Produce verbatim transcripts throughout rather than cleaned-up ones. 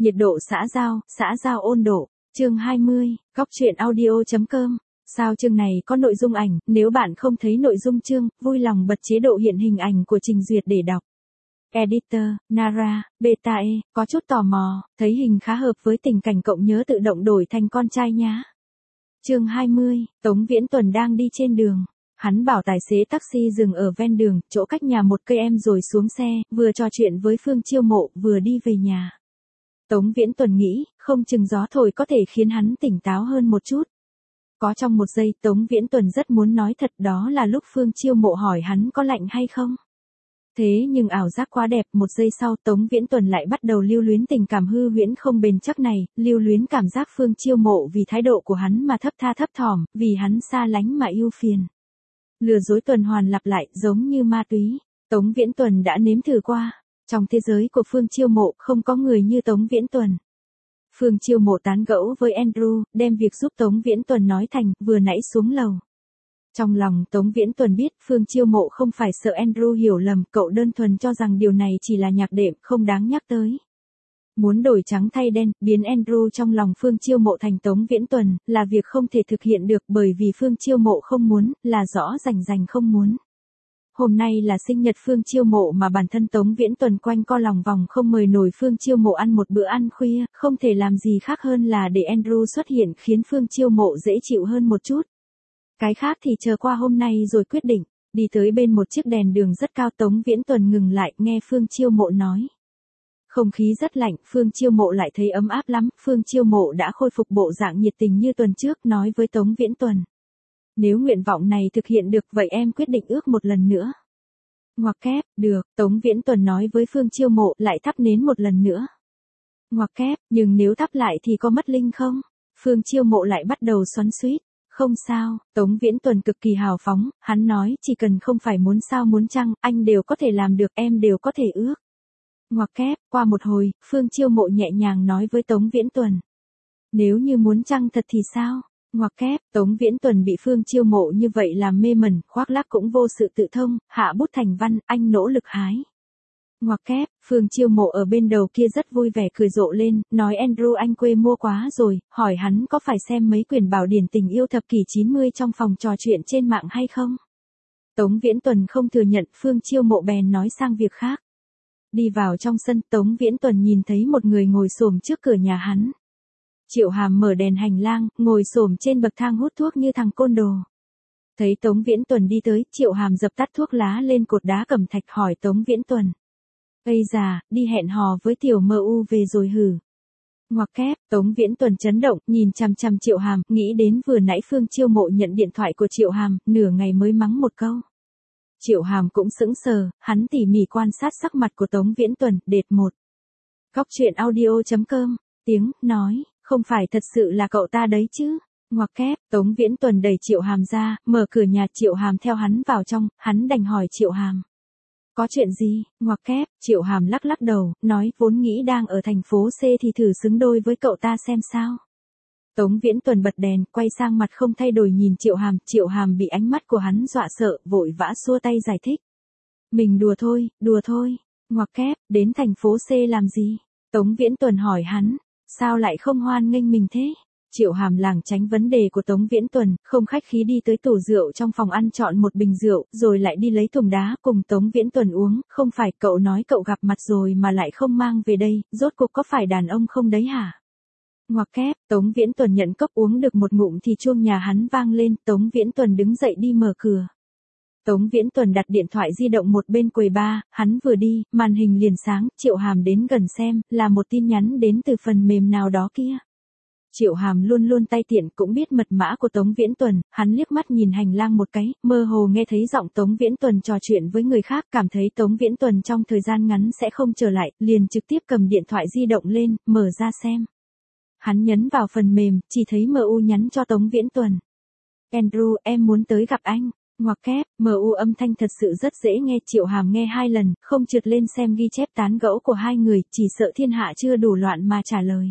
Nhiệt độ xã giao, xã giao ôn độ, chương hai mươi, góc truyện audio.com. Sao chương này có nội dung ảnh, nếu bạn không thấy nội dung chương, vui lòng bật chế độ hiện hình ảnh của trình duyệt để đọc. Editor, Nara, Beta E, có chút tò mò, thấy hình khá hợp với tình cảnh cậu nhớ tự động đổi thành con trai nhá. Chương hai mươi, Tống Viễn Tuần đang đi trên đường. Hắn bảo tài xế taxi dừng ở ven đường, chỗ cách nhà một cây em rồi xuống xe, vừa trò chuyện với Phương Chiêu Mộ, vừa đi về nhà. Tống Viễn Tuần nghĩ, không chừng gió thổi có thể khiến hắn tỉnh táo hơn một chút. Có trong một giây, Tống Viễn Tuần rất muốn nói thật, đó là lúc Phương Chiêu Mộ hỏi hắn có lạnh hay không. Thế nhưng ảo giác quá đẹp, một giây sau Tống Viễn Tuần lại bắt đầu lưu luyến tình cảm hư huyễn không bền chắc này, lưu luyến cảm giác Phương Chiêu Mộ vì thái độ của hắn mà thấp tha thấp thỏm, vì hắn xa lánh mà yêu phiền. Lừa dối tuần hoàn lặp lại, giống như ma túy. Tống Viễn Tuần đã nếm thử qua. Trong thế giới của Phương Chiêu Mộ không có người như Tống Viễn Tuần. Phương Chiêu Mộ tán gẫu với Andrew, đem việc giúp Tống Viễn Tuần nói thành, vừa nãy xuống lầu. Trong lòng Tống Viễn Tuần biết Phương Chiêu Mộ không phải sợ Andrew hiểu lầm, cậu đơn thuần cho rằng điều này chỉ là nhạc đệm, không đáng nhắc tới. Muốn đổi trắng thay đen, biến Andrew trong lòng Phương Chiêu Mộ thành Tống Viễn Tuần, là việc không thể thực hiện được bởi vì Phương Chiêu Mộ không muốn, là rõ rành rành không muốn. Hôm nay là sinh nhật Phương Chiêu Mộ mà bản thân Tống Viễn Tuần quanh co lòng vòng không mời nổi Phương Chiêu Mộ ăn một bữa ăn khuya, không thể làm gì khác hơn là để Andrew xuất hiện khiến Phương Chiêu Mộ dễ chịu hơn một chút. Cái khác thì chờ qua hôm nay rồi quyết định. Đi tới bên một chiếc đèn đường rất cao, Tống Viễn Tuần ngừng lại, nghe Phương Chiêu Mộ nói. Không khí rất lạnh, Phương Chiêu Mộ lại thấy ấm áp lắm, Phương Chiêu Mộ đã khôi phục bộ dạng nhiệt tình như tuần trước, nói với Tống Viễn Tuần. Nếu nguyện vọng này thực hiện được, vậy em quyết định ước một lần nữa. Ngoặc kép, được, Tống Viễn Tuần nói với Phương Chiêu Mộ, lại thắp nến một lần nữa. Ngoặc kép, nhưng nếu thắp lại thì có mất linh không? Phương Chiêu Mộ lại bắt đầu xoắn xuýt. Không sao, Tống Viễn Tuần cực kỳ hào phóng, hắn nói chỉ cần không phải muốn sao muốn chăng, anh đều có thể làm được, em đều có thể ước. Ngoặc kép, qua một hồi, Phương Chiêu Mộ nhẹ nhàng nói với Tống Viễn Tuần. Nếu như muốn chăng thật thì sao? Ngoặc kép, Tống Viễn Tuần bị Phương Chiêu Mộ như vậy làm mê mẩn, khoác lác cũng vô sự tự thông, hạ bút thành văn, anh nỗ lực hái. Ngoặc kép, Phương Chiêu Mộ ở bên đầu kia rất vui vẻ cười rộ lên, nói Andrew anh quê mua quá rồi, hỏi hắn có phải xem mấy quyển bảo điển tình yêu thập kỷ chín mươi trong phòng trò chuyện trên mạng hay không? Tống Viễn Tuần không thừa nhận, Phương Chiêu Mộ bèn nói sang việc khác. Đi vào trong sân, Tống Viễn Tuần nhìn thấy một người ngồi xổm trước cửa nhà hắn. Triệu Hàm mở đèn hành lang, ngồi xổm trên bậc thang hút thuốc như thằng côn đồ. Thấy Tống Viễn Tuần đi tới, Triệu Hàm dập tắt thuốc lá lên cột đá cẩm thạch, hỏi Tống Viễn Tuần. Ây già, đi hẹn hò với tiểu em u về rồi hử? Ngoặc kép, Tống Viễn Tuần chấn động, nhìn chằm chằm Triệu Hàm, nghĩ đến vừa nãy Phương Chiêu Mộ nhận điện thoại của Triệu Hàm, nửa ngày mới mắng một câu. Triệu Hàm cũng sững sờ, hắn tỉ mỉ quan sát sắc mặt của Tống Viễn Tuần, đệt một. Góc truyện audio.com, tiếng, nói, không phải thật sự là cậu ta đấy chứ? Ngoặc kép, Tống Viễn Tuần đẩy Triệu Hàm ra, mở cửa nhà, Triệu Hàm theo hắn vào trong, hắn đành hỏi Triệu Hàm. Có chuyện gì? Ngoặc kép, Triệu Hàm lắc lắc đầu, nói vốn nghĩ đang ở thành phố C thì thử xứng đôi với cậu ta xem sao. Tống Viễn Tuần bật đèn, quay sang mặt không thay đổi nhìn Triệu Hàm, Triệu Hàm bị ánh mắt của hắn dọa sợ, vội vã xua tay giải thích. Mình đùa thôi, đùa thôi. Ngoặc kép, đến thành phố C làm gì? Tống Viễn Tuần hỏi hắn, sao lại không hoan nghênh mình thế? Triệu Hàm lảng tránh vấn đề của Tống Viễn Tuần, không khách khí đi tới tủ rượu trong phòng ăn chọn một bình rượu, rồi lại đi lấy thùng đá cùng Tống Viễn Tuần uống, không phải cậu nói cậu gặp mặt rồi mà lại không mang về đây, rốt cuộc có phải đàn ông không đấy hả? Ngoặc kép, Tống Viễn Tuần nhận cốc uống được một ngụm thì chuông nhà hắn vang lên, Tống Viễn Tuần đứng dậy đi mở cửa. Tống Viễn Tuần đặt điện thoại di động một bên quầy bar, hắn vừa đi, màn hình liền sáng, Triệu Hàm đến gần xem, là một tin nhắn đến từ phần mềm nào đó kia. Triệu Hàm luôn luôn tay tiện, cũng biết mật mã của Tống Viễn Tuần, hắn liếc mắt nhìn hành lang một cái, mơ hồ nghe thấy giọng Tống Viễn Tuần trò chuyện với người khác, cảm thấy Tống Viễn Tuần trong thời gian ngắn sẽ không trở lại, liền trực tiếp cầm điện thoại di động lên, mở ra xem. Hắn nhấn vào phần mềm, chỉ thấy em u nhắn cho Tống Viễn Tuần. Andrew, em muốn tới gặp anh. Ngoặc kép, em u âm thanh thật sự rất dễ nghe, Triệu Hàm nghe hai lần, không trượt lên xem ghi chép tán gẫu của hai người, chỉ sợ thiên hạ chưa đủ loạn mà trả lời.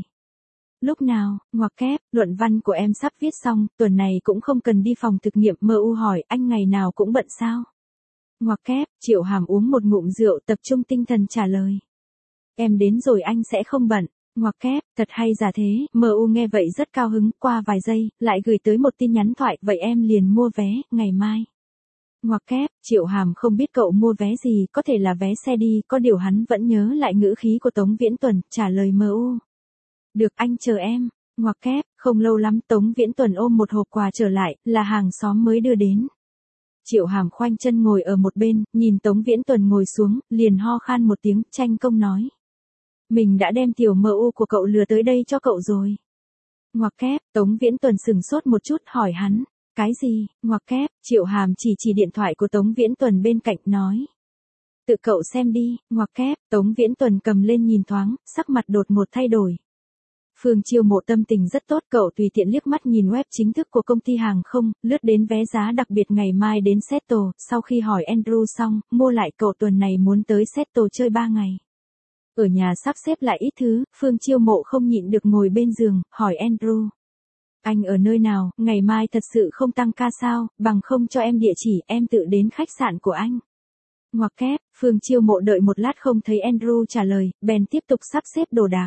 Lúc nào? Ngoặc kép, luận văn của em sắp viết xong, tuần này cũng không cần đi phòng thực nghiệm, em u hỏi, anh ngày nào cũng bận sao? Ngoặc kép, Triệu Hàm uống một ngụm rượu, tập trung tinh thần trả lời. Em đến rồi anh sẽ không bận. Ngoặc kép, thật hay giả thế, em u nghe vậy rất cao hứng, qua vài giây, lại gửi tới một tin nhắn thoại, vậy em liền mua vé, ngày mai. Ngoặc kép, Triệu Hàm không biết cậu mua vé gì, có thể là vé xe đi, có điều hắn vẫn nhớ lại ngữ khí của Tống Viễn Tuần, trả lời em u. Được, anh chờ em. Ngoặc kép, không lâu lắm Tống Viễn Tuần ôm một hộp quà trở lại, là hàng xóm mới đưa đến. Triệu Hàm khoanh chân ngồi ở một bên, nhìn Tống Viễn Tuần ngồi xuống, liền ho khan một tiếng, tranh công nói. Mình đã đem tiểu em u của cậu lừa tới đây cho cậu rồi. Ngoặc kép, Tống Viễn Tuần sừng sốt một chút, hỏi hắn. Cái gì? Ngoặc kép, Triệu Hàm chỉ chỉ điện thoại của Tống Viễn Tuần bên cạnh nói. Tự cậu xem đi. Ngoặc kép, Tống Viễn Tuần cầm lên nhìn thoáng, sắc mặt đột ngột thay đổi. Phương Chiêu Mộ tâm tình rất tốt, cậu tùy tiện liếc mắt nhìn web chính thức của công ty hàng không, lướt đến vé giá đặc biệt ngày mai đến Seattle, sau khi hỏi Andrew xong, mua lại cậu tuần này muốn tới Seattle chơi ba ngày. Ở nhà sắp xếp lại ít thứ, Phương Chiêu Mộ không nhịn được ngồi bên giường, hỏi Andrew. Anh ở nơi nào, ngày mai thật sự không tăng ca sao, bằng không cho em địa chỉ, em tự đến khách sạn của anh. Ngoặc kép, Phương Chiêu Mộ đợi một lát không thấy Andrew trả lời, bèn tiếp tục sắp xếp đồ đạc.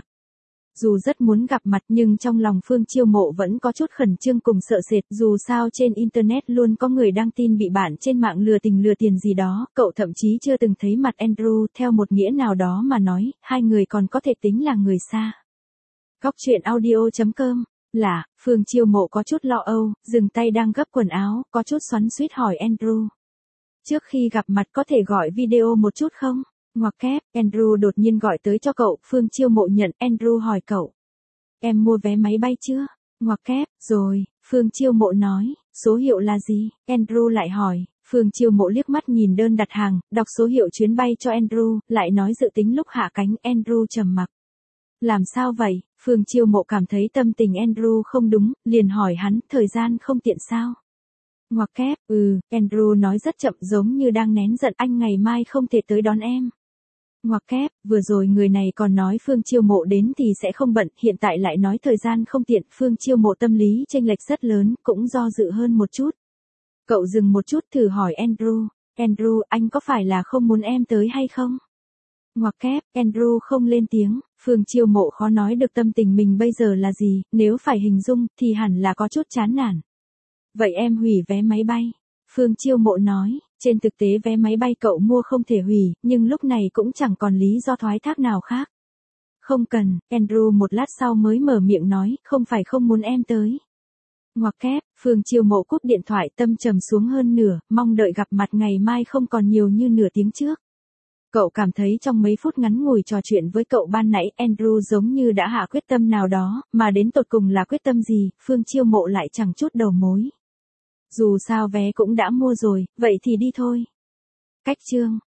Dù rất muốn gặp mặt nhưng trong lòng Phương Chiêu Mộ vẫn có chút khẩn trương cùng sợ sệt, dù sao trên Internet luôn có người đăng tin bị bạn trên mạng lừa tình lừa tiền gì đó, cậu thậm chí chưa từng thấy mặt Andrew, theo một nghĩa nào đó mà nói, hai người còn có thể tính là người xa. Góc truyện audio chấm com Là, Phương Chiêu Mộ có chút lo âu, dừng tay đang gấp quần áo, có chút xoắn xuýt hỏi Andrew. Trước khi gặp mặt có thể gọi video một chút không? Ngoặc kép, Andrew đột nhiên gọi tới cho cậu, Phương Chiêu Mộ nhận, Andrew hỏi cậu. Em mua vé máy bay chưa? Ngoặc kép, rồi, Phương Chiêu Mộ nói, số hiệu là gì? Andrew lại hỏi, Phương Chiêu Mộ liếc mắt nhìn đơn đặt hàng, đọc số hiệu chuyến bay cho Andrew, lại nói dự tính lúc hạ cánh, Andrew trầm mặc. Làm sao vậy? Phương Chiêu Mộ cảm thấy tâm tình Andrew không đúng, liền hỏi hắn, thời gian không tiện sao? Ngoặc kép, ừ, Andrew nói rất chậm giống như đang nén giận, anh ngày mai không thể tới đón em. Ngoặc kép, vừa rồi người này còn nói Phương Chiêu Mộ đến thì sẽ không bận, hiện tại lại nói thời gian không tiện, Phương Chiêu Mộ tâm lý chênh lệch rất lớn, cũng do dự hơn một chút. Cậu dừng một chút thử hỏi Andrew, Andrew, anh có phải là không muốn em tới hay không? Ngoặc kép, Andrew không lên tiếng, Phương Chiêu Mộ khó nói được tâm tình mình bây giờ là gì, nếu phải hình dung, thì hẳn là có chút chán nản. Vậy em hủy vé máy bay. Phương Chiêu Mộ nói, trên thực tế vé máy bay cậu mua không thể hủy, nhưng lúc này cũng chẳng còn lý do thoái thác nào khác. Không cần, Andrew một lát sau mới mở miệng nói, không phải không muốn em tới. Ngoặc kép, Phương Chiêu Mộ cúp điện thoại, tâm trầm xuống hơn nửa, mong đợi gặp mặt ngày mai không còn nhiều như nửa tiếng trước. Cậu cảm thấy trong mấy phút ngắn ngủi trò chuyện với cậu ban nãy, Andrew giống như đã hạ quyết tâm nào đó, mà đến tột cùng là quyết tâm gì, Phương Chiêu Mộ lại chẳng chút đầu mối. Dù sao vé cũng đã mua rồi, vậy thì đi thôi. Cách chương